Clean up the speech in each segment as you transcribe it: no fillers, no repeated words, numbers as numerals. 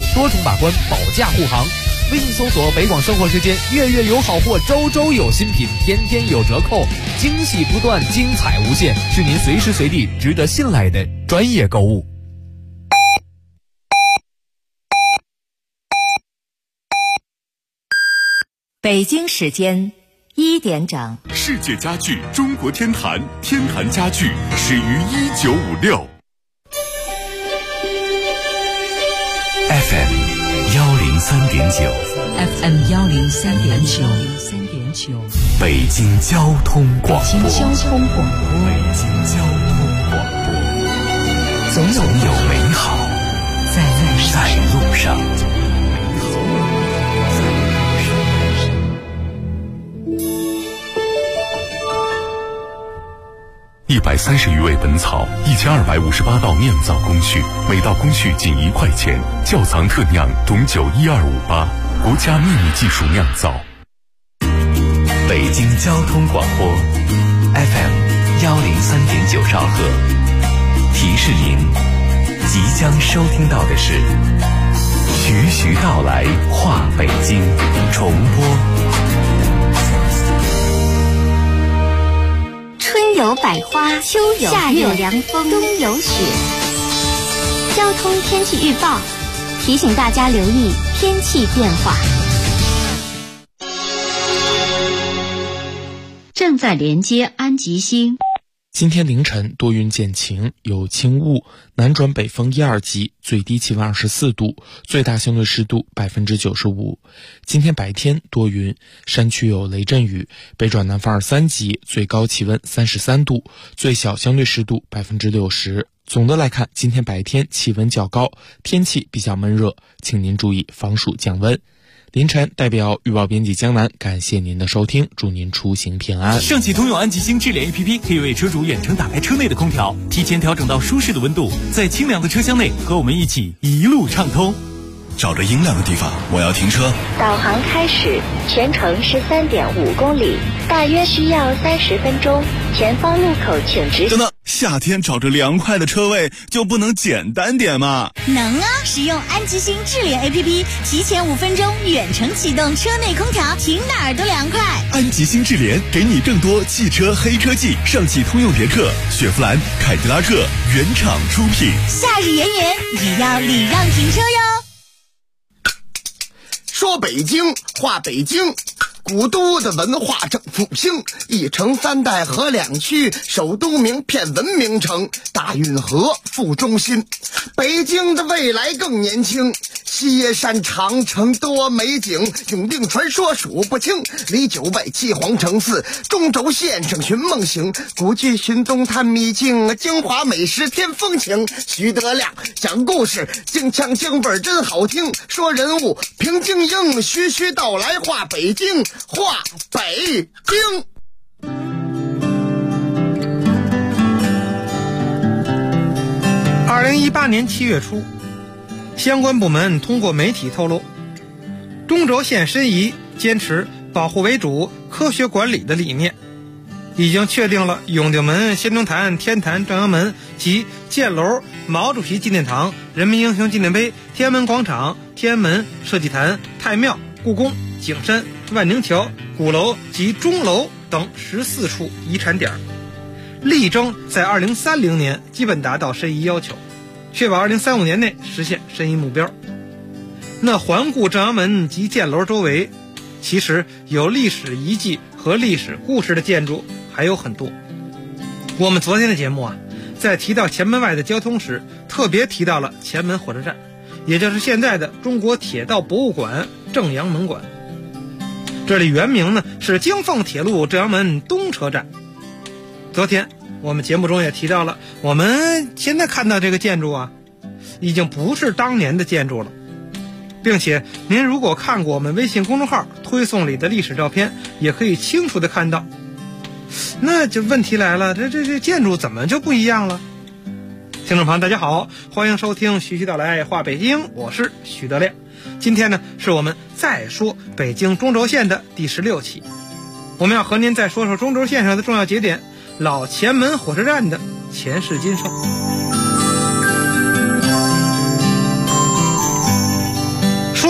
多重把关，保驾护航。微信搜索北广生活时间，月月有好货，周周有新品，天天有折扣，惊喜不断，精彩无限，是您随时随地值得信赖的专业购物。 北京时间1点整， 世界家具中国天坛，天坛家具始于1956。FM 103.9，FM 103.9， 北京交通广播， 北京交通广播，总有美好在路上。 130余味本草，1258道酿造工序，每道工序仅1块钱。窖藏特酿董酒12588，国家秘密技术酿造。 北京交通广播 FM 103.9兆赫，提示您即将收听到的是徐徐道来话北京重播。 春有百花，秋有夏有凉风，冬有雪。交通天气预报提醒大家留意天气变化。 正在连接安吉星。 今天凌晨多云见晴，有轻雾，南转北风1、2级，最低气温24度，最大相对湿度95%。今天白天多云，山区有雷阵雨，北转南风2、3级，最高气温33度，最小相对湿度60%。总的来看，今天白天气温较高，天气比较闷热，请您注意防暑降温。凌晨代表预报编辑江南感谢您的收听，祝您出行平安。 上汽通用安吉星智联 APP 可以为车主远程打开车内的空调，提前调整到舒适的温度，在清凉的车厢内和我们一起一路畅通。 找着阴凉的地方，我要停车。 导航开始，全程13.5公里，大约需要30分钟。前方路口请直行。 等等，夏天找着凉快的车位就不能简单点吗？ 能啊！使用安吉星智联 APP， 提前5分钟远程启动车内空调，停哪儿都凉快。 安吉星智联给你更多汽车黑科技，上汽通用别克、雪佛兰、凯迪拉克原厂出品。 夏日炎炎，也要礼让停车哟。 说北京话，北京古都的文化正复兴，一城3代河2区，首都名片文明城，大运河副中心。北京的未来更年轻，西山长城多美景，永定传说数不清，离9外7皇城4，中轴线上寻梦行，古迹寻踪探秘境，京华美食添风情。徐德亮讲故事，京腔京味真好听，说人物评京英，徐徐道来话北京，话北京。 2018年7月初，相关部门通过媒体透露，中轴线申遗坚持保护为主、科学管理的理念，已经确定了永定门、先农坛、天坛、正阳门及箭楼、毛主席纪念堂、人民英雄纪念碑、天安门广场、天安门设计坛、太庙、故宫、景山、万宁桥、鼓楼及钟楼等14处遗产点，力争在2030年基本达到申遗要求，确保2035年内实现申遗目标。那环顾正阳门及箭楼周围，其实有历史遗迹和历史故事的建筑还有很多。我们昨天的节目在提到前门外的交通时，特别提到了前门火车站，也就是现在的中国铁道博物馆正阳门馆。这里原名呢是京凤铁路正阳门东车站。昨天我们节目中也提到了，我们现在看到这个建筑已经不是当年的建筑了，并且您如果看过我们微信公众号推送里的历史照片，也可以清楚的看到。那就问题来了，这建筑怎么就不一样了？听众朋友大家好，欢迎收听徐徐道来话北京，我是徐德亮。今天呢是我们再说北京中轴线的第16期，我们要和您再说说中轴线上的重要节点老前门火车站的前世今生。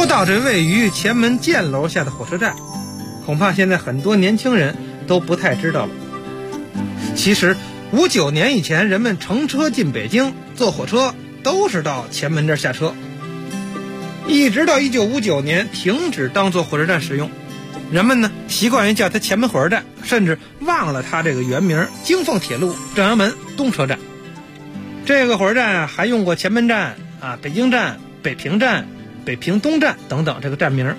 说到这位于前门箭楼下的火车站，恐怕现在很多年轻人都不太知道了。其实59年以前，人们乘车进北京坐火车都是到前门这儿下车，一直到1959年停止当做火车站使用，人们呢习惯于叫它前门火车站，甚至忘了它这个原名京凤铁路正阳门东车站。这个火车站还用过前门站啊、北京站、北平站、北平东站等等这个站名。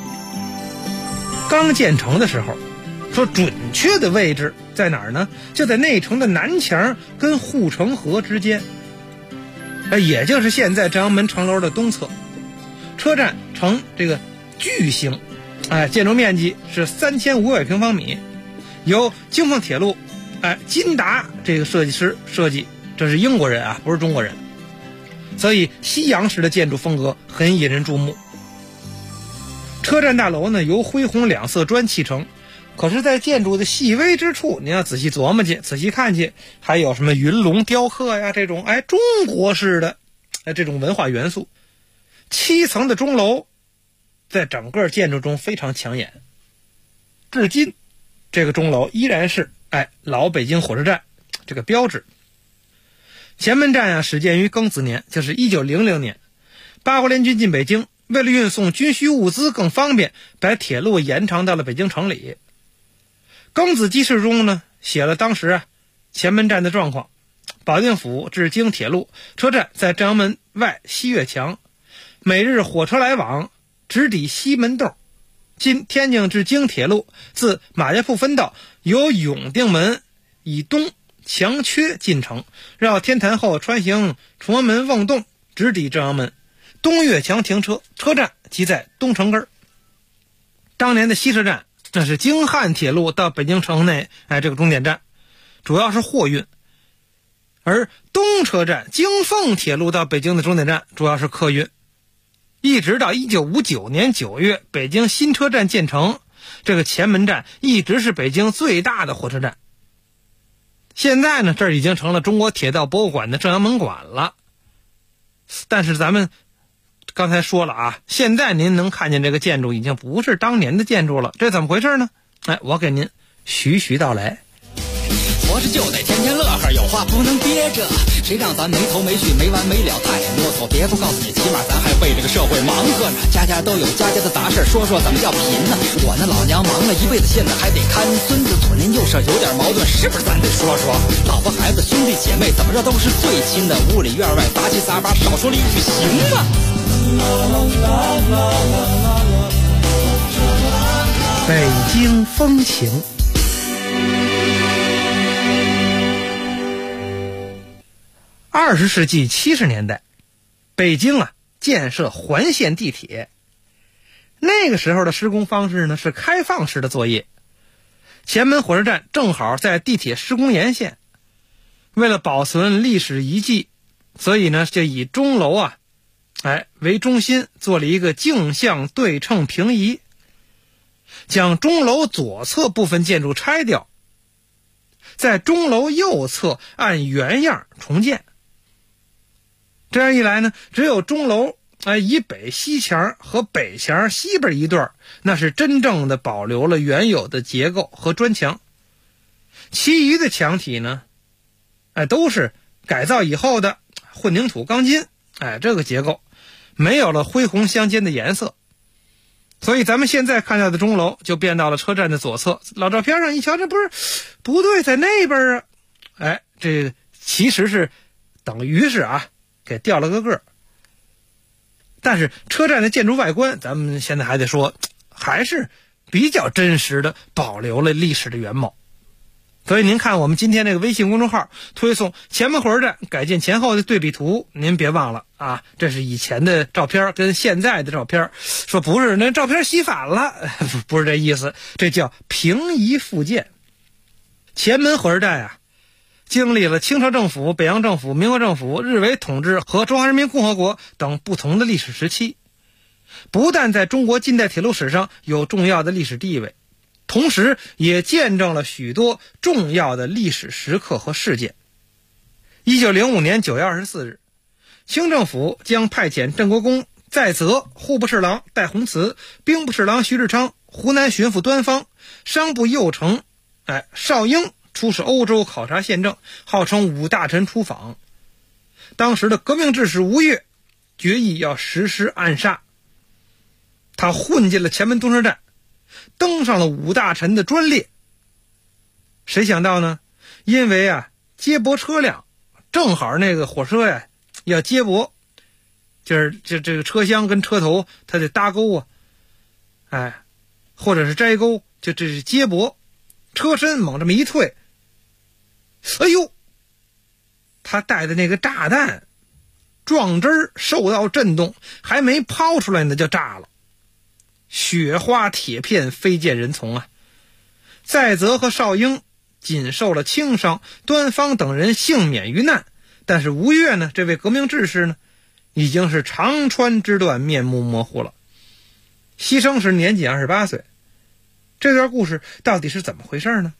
刚建成的时候，说准确的位置在哪儿呢？就在内城的南墙跟护城河之间，也就是现在正阳门城楼的东侧。车站呈这个矩形，建筑面积是3500平方米，由京凤铁路金达这个设计师设计，这是英国人啊，不是中国人，所以西洋式的建筑风格很引人注目。车站大楼呢由灰红两色砖砌成，可是在建筑的细微之处，你要仔细琢磨去，仔细看去，还有什么云龙雕刻呀，这种中国式的这种文化元素。7层的钟楼在整个建筑中非常抢眼，至今这个钟楼依然是老北京火车站这个标志。前门站始建于庚子年，就是1900年。八国联军进北京，为了运送军需物资更方便，把铁路延长到了北京城里。庚子记事中呢写了当时前门站的状况：保定府至京铁路车站在正阳门外西岳墙，每日火车来往，直抵西门洞。今天津至京铁路自马家铺分道由永定门以东墙缺进城，绕天坛后穿行崇安门瓮洞，直抵正阳门。东岳墙停车，车站即在东城根。当年的西车站，这是京汉铁路到北京城内这个终点站，主要是货运；而东车站京凤铁路到北京的终点站主要是客运。一直到1959年9月北京新车站建成，这个前门站一直是北京最大的火车站。现在呢，这儿已经成了中国铁道博物馆的正阳门馆了。但是咱们刚才说了现在您能看见这个建筑已经不是当年的建筑了，这怎么回事呢？我给您徐徐道来。 活着就得天天乐呵，有话不能憋着，谁让咱没头没绪没完没了太啰嗦。别不告诉你，起码咱还为这个社会忙活呢。家家都有家家的杂事，说说怎么叫贫呢？我那老娘忙了一辈子，现在还得看孙子，左邻右舍有点矛盾，是不是咱得说说？老婆孩子兄弟姐妹怎么着都是最亲的，屋里院外杂七杂八，少说了一句行吗？ 北京风情。20世纪70年代，北京建设环线地铁。那个时候的施工方式呢是开放式的作业，前门火车站正好在地铁施工沿线。为了保存历史遗迹，所以呢就以钟楼为中心做了一个径向对称平移，将钟楼左侧部分建筑拆掉，在钟楼右侧按原样重建。这样一来呢，只有钟楼以北西墙和北墙西边一段，那是真正的保留了原有的结构和砖墙。其余的墙体呢都是改造以后的混凝土钢筋这个结构，没有了灰红相间的颜色。所以咱们现在看到的钟楼就变到了车站的左侧。老照片上一瞧，这不对，在那边这其实是等于是给掉了个个。但是车站的建筑外观，咱们现在还得说，还是比较真实的保留了历史的原貌。所以您看我们今天这个微信公众号推送前门火车站改建前后的对比图，您别忘了这是以前的照片跟现在的照片，说不是那照片洗反了，不是这意思，这叫平移复建。前门火车站经历了清朝政府、北洋政府、民国政府、日伪统治和中华人民共和国等不同的历史时期，不但在中国近代铁路史上有重要的历史地位，同时也见证了许多重要的历史时刻和事件。1905年9月24日，清政府将派遣郑国公在泽户部侍郎戴洪慈、兵部侍郎徐世昌、湖南巡抚端方、商部右丞邵英出使欧洲考察宪政，号称五大臣出访。当时的革命志士吴越决议要实施暗杀，他混进了前门东车站，登上了五大臣的专列。谁想到呢？因为接驳车辆正好那个火车要接驳，就是这个车厢跟车头它得搭钩或者是摘钩，这是接驳。车身猛这么一退，哎呦，他带的那个炸弹撞针受到震动，还没抛出来呢就炸了，雪花铁片飞溅人丛啊！在泽和邵英仅受了轻伤，端方等人幸免于难。但是吴越呢，这位革命志士呢，已经是长川之段，面目模糊了。牺牲时年仅28岁。这段故事到底是怎么回事呢？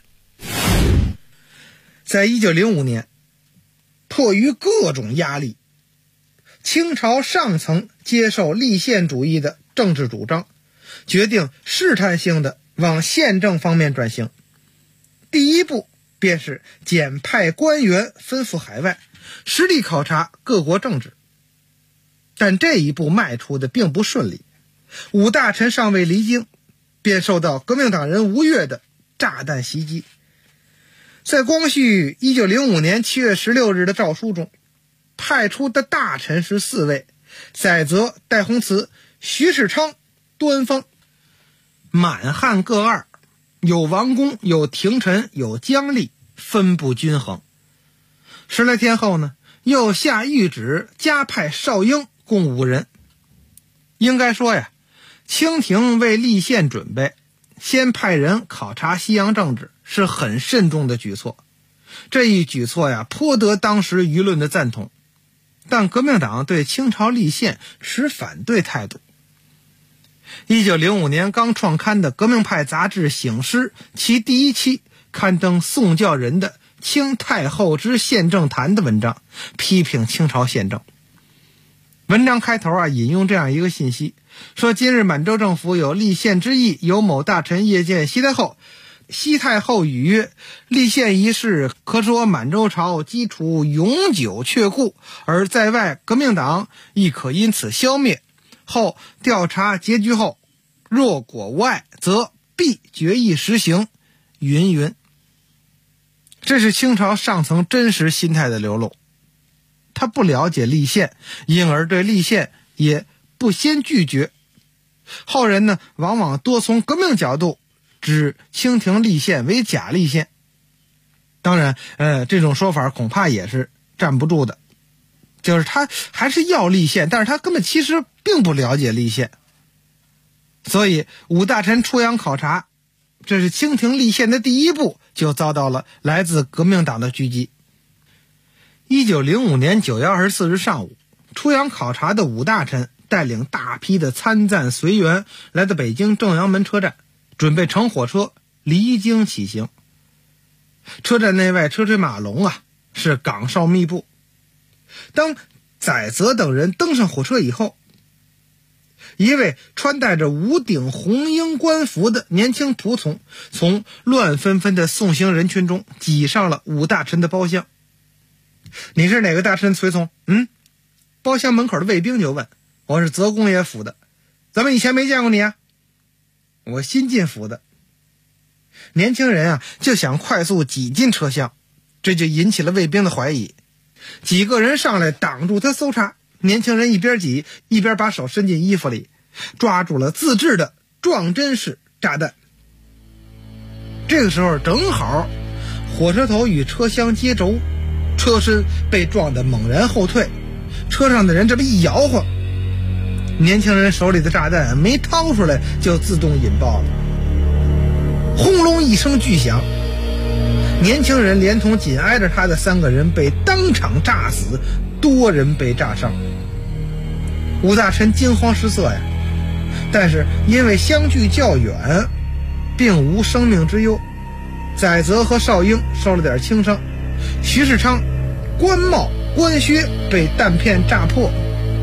在1905年，迫于各种压力，清朝上层接受立宪主义的政治主张，决定试探性的往宪政方面转型。第一步便是简派官员分赴海外，实地考察各国政治。但这一步迈出的并不顺利，五大臣尚未离京，便受到革命党人吴越的炸弹袭击。在光绪1905年7月16日的诏书中，派出的大臣是4位：载泽、戴洪慈、徐世昌、端方。满汉各二，有王公，有廷臣，有姜吏，分布均衡。10来天后呢，又下谕旨加派邵英共5人。应该说清廷为立宪准备，先派人考察西洋政治是很慎重的举措。这一举措颇得当时舆论的赞同，但革命党对清朝立宪持反对态度。1905年刚创刊的革命派杂志《醒狮》其第1期刊登宋教仁的《清太后之宪政谈》的文章，批评清朝宪政。文章开头引用这样一个信息，说今日满洲政府有立宪之意，有某大臣夜见西太后，西太后语曰：立宪一事，可说满洲朝基础永久确固，而在外革命党亦可因此消灭。后调查结局后，若果无碍，则必决议实行，云云。这是清朝上层真实心态的流露。他不了解立宪，因而对立宪也不先拒绝。后人呢，往往多从革命角度指清廷立宪为假立宪。当然这种说法恐怕也是站不住的，就是他还是要立宪，但是他根本其实并不了解立宪。所以五大臣出洋考察，这是清廷立宪的第一步，就遭到了来自革命党的狙击。1905年9月24日上午，出洋考察的五大臣带领大批的参赞随员来到北京正阳门车站，准备乘火车离京起行。车站内外车水马龙是岗哨密布。当载泽等人登上火车以后，一位穿戴着五顶红缨官服的年轻仆从从乱纷纷的送行人群中挤上了五大臣的包厢。你是哪个大臣随从？包厢门口的卫兵就问。我是泽公爷府的。咱们以前没见过你啊。我新进府的。年轻人就想快速挤进车厢，这就引起了卫兵的怀疑。几个人上来挡住他搜查，年轻人一边挤一边把手伸进衣服里，抓住了自制的撞针式炸弹。这个时候正好火车头与车厢接轴，车身被撞得猛然后退，车上的人这么一摇晃，年轻人手里的炸弹没掏出来就自动引爆了。轰隆一声巨响，年轻人连同紧挨着他的3个人被当场炸死，多人被炸伤。五大臣惊慌失色但是因为相距较远，并无生命之忧。载泽和邵英受了点轻伤，徐世昌官帽官靴被弹片炸破，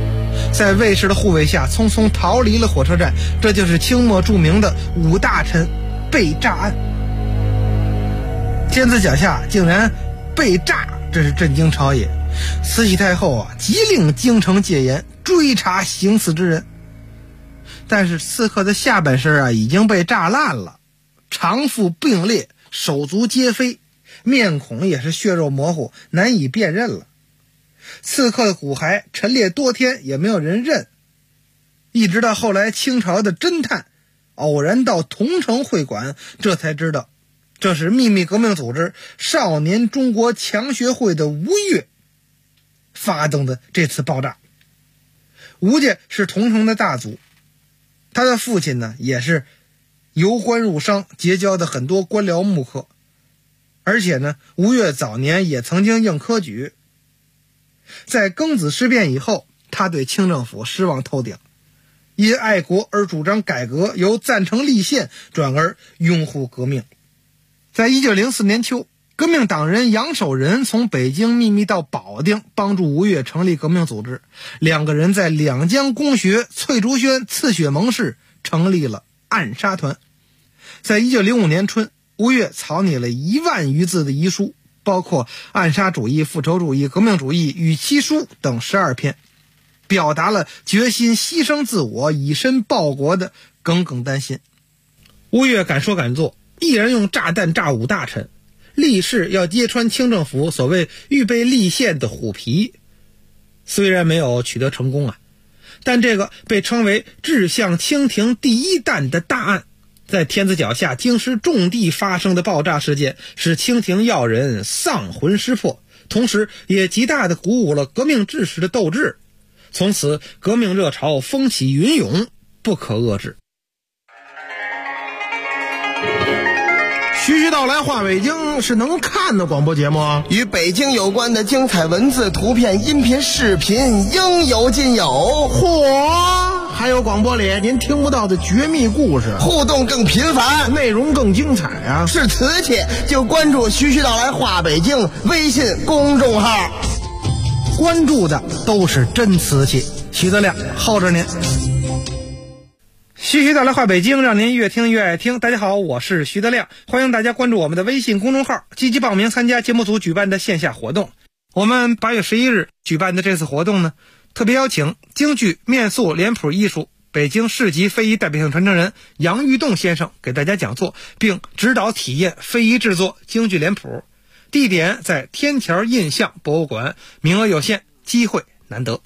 在卫士的护卫下匆匆逃离了火车站。这就是清末著名的五大臣被炸案。天子脚下竟然被炸，这是震惊朝野。慈禧太后急令京城戒严，追查行刺之人。但是刺客的下半身已经被炸烂了，肠腹并裂，手足皆飞，面孔也是血肉模糊，难以辨认了。刺客的骨骸陈列多天，也没有人认。一直到后来清朝的侦探偶然到桐城会馆，这才知道这是秘密革命组织少年中国强学会的吴越发动的这次爆炸。吴家是桐城的大族，他的父亲呢也是由官入商，结交的很多官僚幕客，而且呢吴越早年也曾经应科举。在庚子事变以后，他对清政府失望透顶，因爱国而主张改革，由赞成立宪转而拥护革命。在1904年秋，革命党人杨守仁从北京秘密到保定，帮助吴越成立革命组织。两个人在两江公学、翠竹轩、刺血盟誓，成立了暗杀团。在1905年春，吴越草拟了1万余字的遗书，包括暗杀主义、复仇主义、革命主义、与期书等12篇，表达了决心牺牲自我、以身报国的耿耿丹心。吴越敢说敢做，毅然用炸弹炸五大臣，立誓要揭穿清政府所谓预备立宪的虎皮。虽然没有取得成功但这个被称为掷向清廷第一弹的大案，在天子脚下京师重地发生的爆炸事件，使清廷要人丧魂失魄，同时也极大地鼓舞了革命志士的斗志。从此革命热潮风起云涌，不可遏制。 徐徐道来话北京是能看的广播节目， 与北京有关的精彩文字、图片、音频、视频应有尽有。 嚯！还有广播里您听不到的绝密故事， 互动更频繁， 内容更精彩啊！ 是瓷器就关注徐徐道来话北京微信公众号， 关注的都是真瓷器。徐德亮候着您。徐徐道来话北京，让您越听越爱听。大家好，我是徐德亮，欢迎大家关注我们的微信公众号，积极报名参加节目组举办的线下活动。我们8月11日举办的这次活动呢，特别邀请京剧面塑脸谱艺术北京市级非遗代表性传承人杨玉栋先生给大家讲座，并指导体验非遗制作京剧脸谱。地点在天桥印象博物馆，名额有限，机会难得。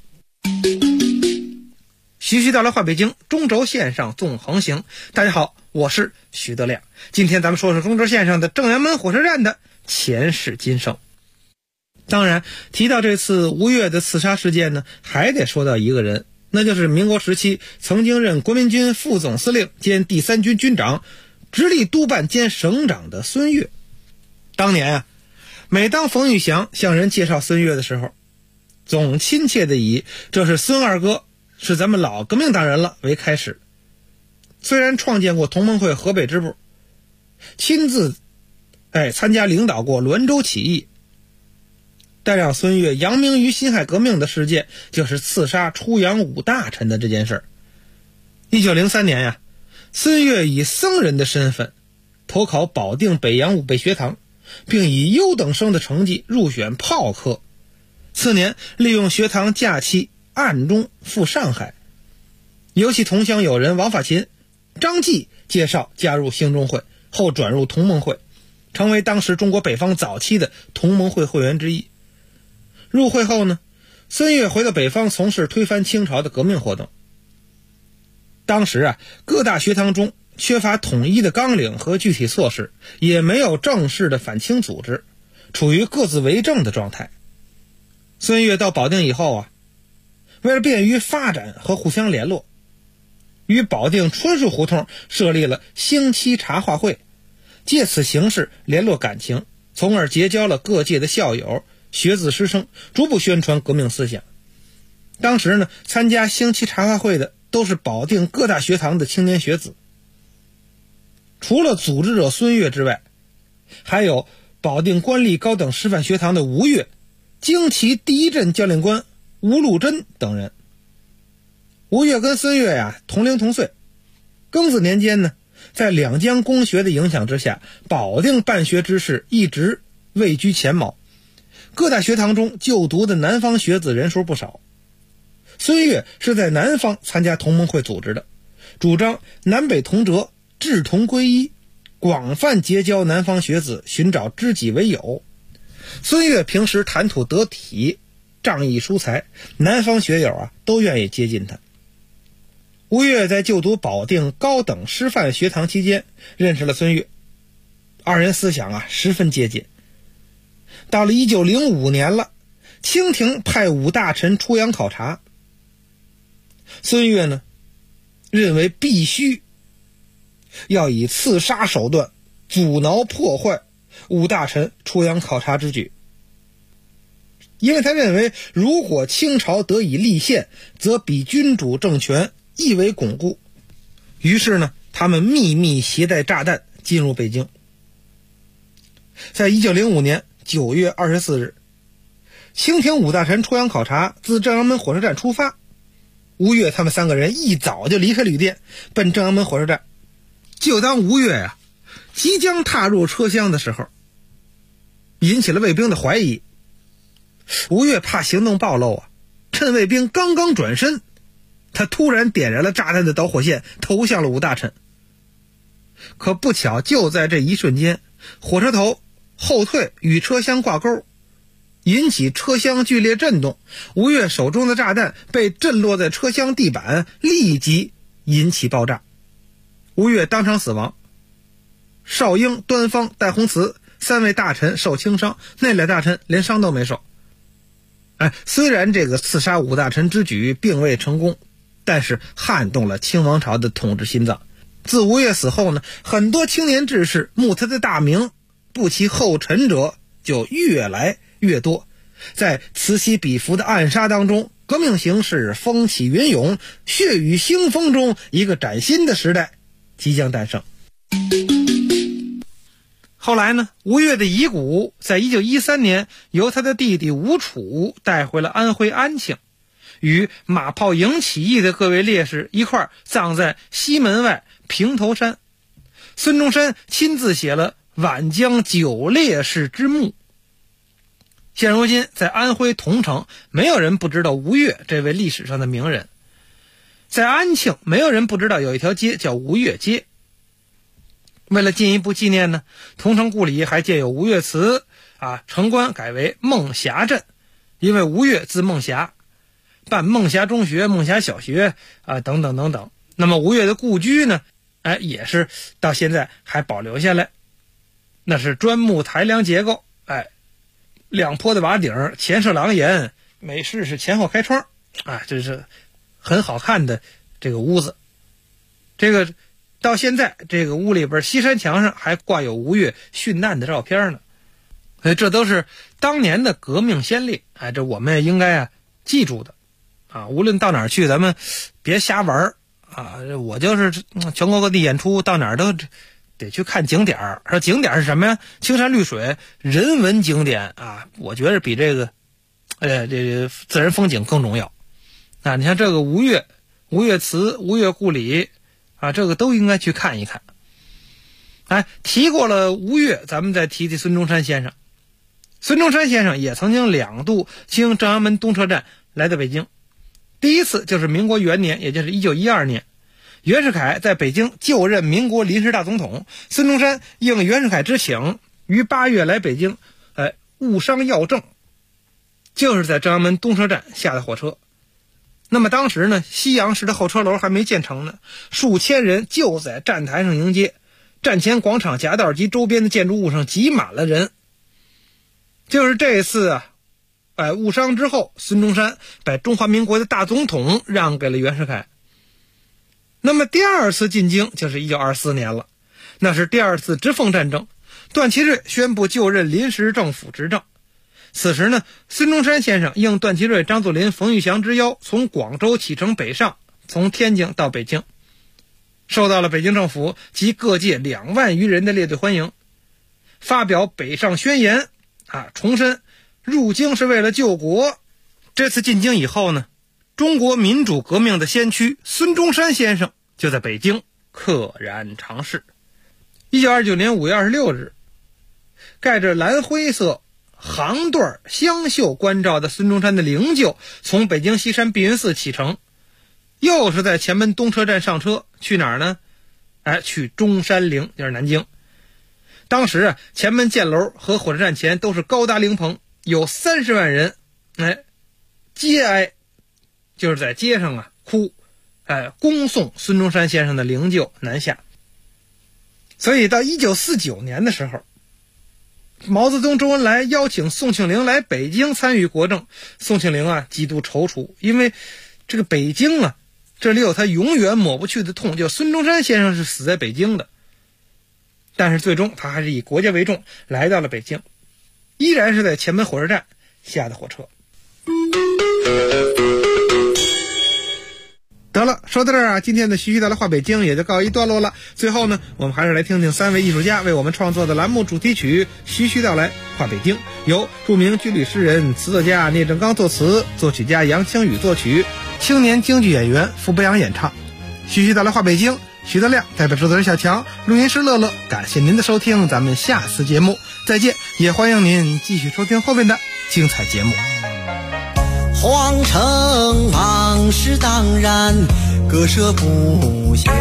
徐徐道来话北京，中轴线上纵横行。大家好，我是徐德亮。今天咱们说说中轴线上的正阳门火车站的前世今生。当然提到这次吴越的刺杀事件呢，还得说到一个人，那就是民国时期曾经任国民军副总司令兼第3军军长，直隶督办兼省长的孙岳。当年每当冯玉祥向人介绍孙岳的时候，总亲切地以这是孙二哥，是咱们老革命党人了为开始。虽然创建过同盟会河北支部，亲自参加领导过滦州起义，但让孙岳扬名于辛亥革命的事件，就是刺杀出洋五大臣的这件事。1903年孙岳以僧人的身份投考保定北洋武备学堂，并以优等生的成绩入选炮科。次年利用学堂假期暗中赴上海，由其同乡友人王法勤、张继介绍加入兴中会，后转入同盟会，成为当时中国北方早期的同盟会会员之一。入会后呢，孙岳回到北方从事推翻清朝的革命活动。当时各大学堂中缺乏统一的纲领和具体措施，也没有正式的反清组织，处于各自为政的状态。孙岳到保定以后为了便于发展和互相联络，于保定春树胡同设立了兴期茶话会，借此形式联络感情，从而结交了各界的校友、学子师生，逐步宣传革命思想。当时呢，参加兴期茶话会的都是保定各大学堂的青年学子。除了组织者孙岳之外，还有保定官立高等师范学堂的吴越、京旗第一镇教练官吴禄珍等人。 吴越跟孙越呀同龄同岁，庚子年间呢，在两江公学的影响之下，保定办学之士一直位居前茅，各大学堂中就读的南方学子人数不少。孙越是在南方参加同盟会组织的，主张南北同辙，志同归一，广泛结交南方学子，寻找知己为友。孙越平时谈吐得体，仗义疏财，南方学友都愿意接近他。吴越在就读保定高等师范学堂期间认识了孙越，二人思想十分接近。到了1905年了，清廷派武大臣出洋考察，孙越呢认为必须要以刺杀手段阻挠破坏武大臣出洋考察之举，因为他认为如果清朝得以立宪，则比君主政权亦为巩固。于是呢，他们秘密携带炸弹进入北京。在1905年9月24日，清廷武大臣出洋考察自正阳门火车站出发，吴越他们三个人一早就离开旅店，奔正阳门火车站。就当吴越即将踏入车厢的时候，引起了卫兵的怀疑。吴越怕行动暴露趁卫兵刚刚转身，他突然点燃了炸弹的导火线，投向了武大臣。可不巧，就在这一瞬间，火车头后退与车厢挂钩，引起车厢剧烈震动，吴越手中的炸弹被震落在车厢地板，立即引起爆炸，吴越当场死亡。邵英、端方、戴洪慈三位大臣受轻伤，那俩大臣连伤都没受。虽然这个刺杀武大臣之举并未成功，但是撼动了清王朝的统治心脏。自吴越死后呢，很多青年志士慕他的大名，步其后尘者就越来越多。在此起彼伏的暗杀当中，革命形势风起云涌，血雨腥风中，一个崭新的时代即将诞生。后来呢，吴越的遗骨在1913年由他的弟弟吴楚带回了安徽安庆，与马炮营起义的各位烈士一块葬在西门外平头山。孙中山亲自写了皖江9烈士之墓。现如今在安徽桐城，没有人不知道吴越这位历史上的名人。在安庆，没有人不知道有一条街叫吴越街。为了进一步纪念呢，桐城故里还建有吴越祠城关改为孟霞镇，因为吴越字孟霞，办孟霞中学、孟霞小学等等等等。那么吴越的故居呢，也是到现在还保留下来，那是砖木抬梁结构，两坡的瓦顶，前设廊檐，每室是前后开窗，这是很好看的这个屋子。这个到现在这个屋里边西山墙上还挂有吴越殉难的照片呢。这都是当年的革命先烈，这我们也应该记住的无论到哪儿去，咱们别瞎玩我就是全国各地演出，到哪儿都得去看景点。说景点是什么呀？青山绿水，人文景点我觉得比这个这自然风景更重要。你像这个吴越祠、吴越故里这个都应该去看一看。提过了吴越，咱们再提提孙中山先生。孙中山先生也曾经2度经正阳门东车站来到北京。第一次就是民国元年，也就是1912年，袁世凯在北京就任民国临时大总统，孙中山应袁世凯之请，于8月来北京，务商要政，就是在正阳门东车站下的火车。那么当时呢，西洋式的候车楼还没建成呢，数千人就在站台上迎接，站前广场夹道及周边的建筑物上挤满了人。就是这次务商之后，孙中山把中华民国的大总统让给了袁世凯。那么第二次进京就是1924年了，那是第二次直奉战争，段祺瑞宣布就任临时政府执政。此时呢，孙中山先生应段祺瑞、张作霖、冯玉祥之邀，从广州启程北上，从天津到北京，受到了北京政府及各界2万余人的列队欢迎，发表北上宣言重申入京是为了救国。这次进京以后呢， 中国民主革命的先驱孙中山先生就在北京溘然长逝。1929年5月26日，盖着蓝灰色航缎香绣关照的孙中山的灵柩从北京西山碧云寺启程，又是在前门东车站上车，去哪儿呢？去中山陵，就是南京。当时前门箭楼和火车站前都是高大灵棚，有30万人街挨，就是在街上哭，恭送孙中山先生的灵柩南下。所以到1949年的时候，毛泽东、周恩来邀请宋庆龄来北京参与国政，宋庆龄极度踌躇，因为这个北京这里有他永远抹不去的痛，就孙中山先生是死在北京的。但是最终他还是以国家为重来到了北京，依然是在前门火车站下的火车。得了，说到这儿今天的徐徐道来话北京也就告一段落了。最后呢，我们还是来听听3位艺术家为我们创作的栏目主题曲《徐徐道来话北京》，由著名军旅诗人、词作家聂政刚作词，作曲家杨清宇作曲，青年京剧演员傅博洋演唱。徐徐道来话北京，徐德亮代表制作人小强，录音师乐乐，感谢您的收听，咱们下次节目再见，也欢迎您继续收听后面的精彩节目。 皇城往事当然割舍不下，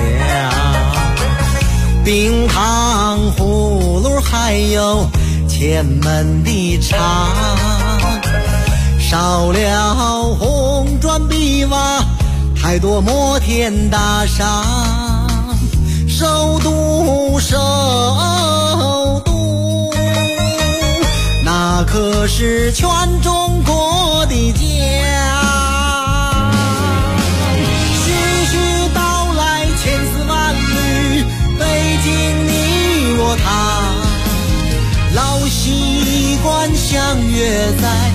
冰糖葫芦还有前门的茶，少了红砖碧瓦，太多摩天大厦，首都那可是全中国的家。徐徐道来千丝万缕，北京你我他，老习惯相约在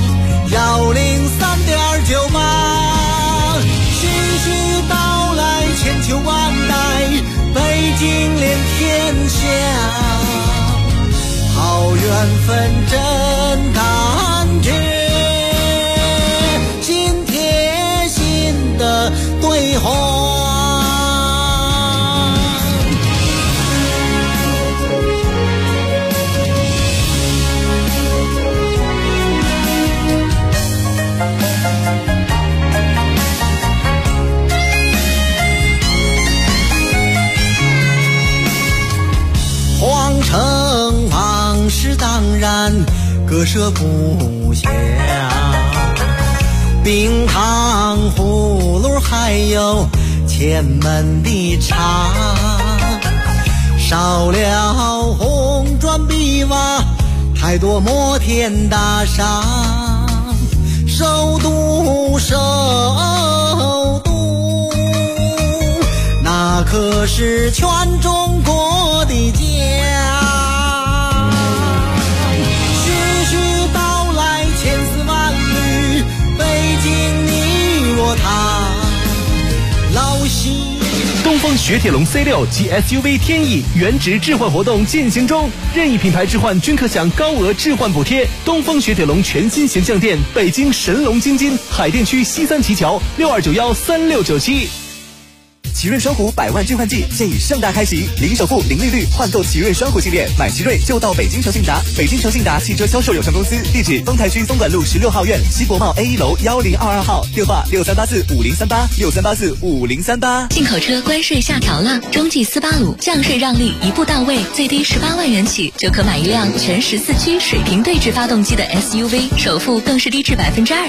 103.98。徐徐道来千秋万代，北京连天下，好缘分真感觉，心贴心的对话。皇城往事当然割舍不下，冰糖葫芦还有前门的茶，少了红砖碧瓦，太多摩天大厦，首都那可是全中国的家。徐徐道来千丝万缕，北京你我他，老习。 东风雪铁龙 C6 及 SUV 天翼原值置换活动进行中，任意品牌置换均可享高额置换补贴。东风雪铁龙全新形象店，北京神龙京津海淀区西三旗桥62913697。 奇瑞双虎100万置换季现已盛大开启，零首付、零利率换购奇瑞双虎系列，买奇瑞就到北京诚信达。北京诚信达汽车销售有限公司，地址丰台区东莞路16号院西国贸 A1 楼1022号，电话63845038，63845038。 进口车关税下调了，中继485降税让利一步到位，最低18万元起就可买一辆全14驱水平对置发动机的 SUV，首付更是低至2%。